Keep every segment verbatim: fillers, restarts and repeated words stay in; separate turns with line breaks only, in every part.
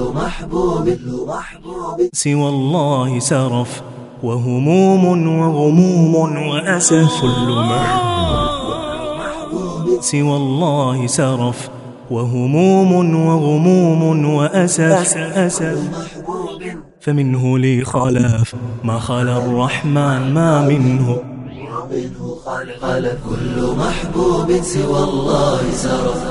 محبوب سوى الله سرف، وهموم وغموم وأسف. كل محبوب سوى الله سرف، وهموم وغموم وأسف أسف. فمنه لي خلاف ما خلا الرحمن ما منه خلف. كل محبوب سوى الله سرف،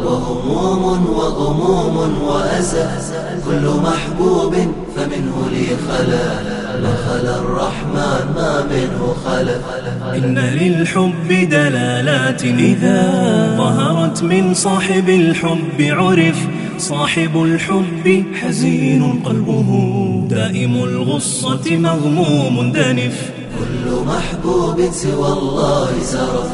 وهموم وغموم وأسف. كل محبوب فمنه لي خلا ما خلا الرحمن ما منه خلف. إن للحب دلالات إذا ظهرت من صاحب الحب عرف. صاحب الحب حزين قلبه، دائم الغصة مغموم دنف. كل محبوب سوى الله سرف،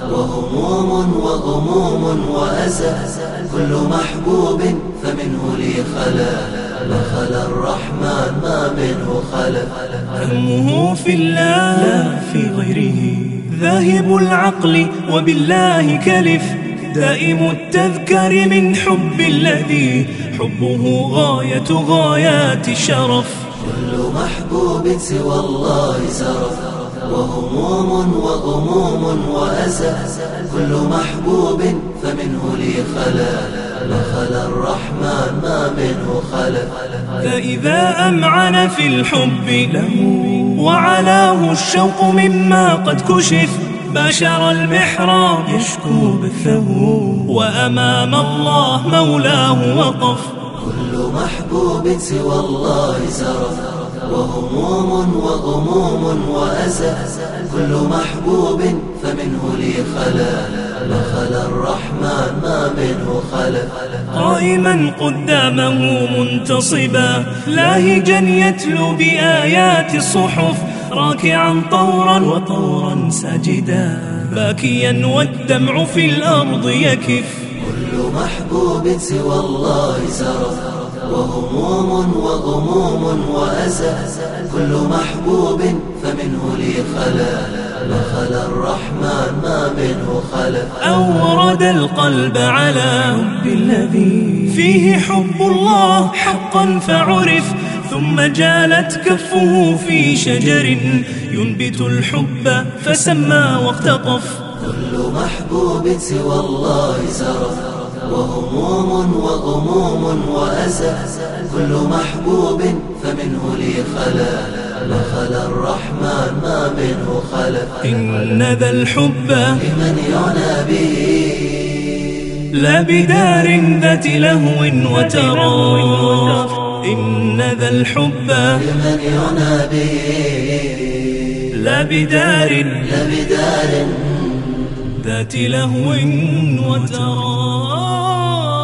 وهموم وغموم وأسف. كل محبوب فمنه لي خلا ما خلا الرحمن ما منه خلف. همه في الله لا في غيره، ذاهب العقل وبالله كلف. دائم التذكر من حب الذي حبه غاية غايات الشرف. كل محبوب سوى الله سرف، وهموم وغموم وأسف. كل محبوب فمنه لي خلا ما خلا الرحمن ما منه خلف. فإذا أمعن في الحب له وعلاه الشوق مما قد كشف، باشر المحراب يشكو بثه، وأمام الله مولاه وقف. كل محبوب سوى الله سرف، وهموم وغموم وأسف. كل محبوب فمنه لي خلا ما خلا الرحمن ما منه خلف. قائما قدامه منتصبا لاهجا يتلو بآيات الصحف، راكعا طورا وطورا ساجدا، باكيا والدمع في الأرض يكف. كل محبوب سوى الله سرف، وهموم وغموم وأسف. كل محبوب فمنه لي خلا ما خلا الرحمن ما منه خلف. أورد القلب على حب الذي فيه حب الله حقا فعرف، ثم جالت كفه في شجر ينبت الحب فسمى واختطف. كل محبوب سوى الله سرف، وهموم وغموم وأسف. كل محبوب فمنه لي خلا ما خلا الرحمن ما منه خلف. إن ذا الحب لمن يعنى به لا بدار ذات لهو وتراف. إن ذا الحب لمن يعنى به لا بدار لا بدار ذات لهو وتراف.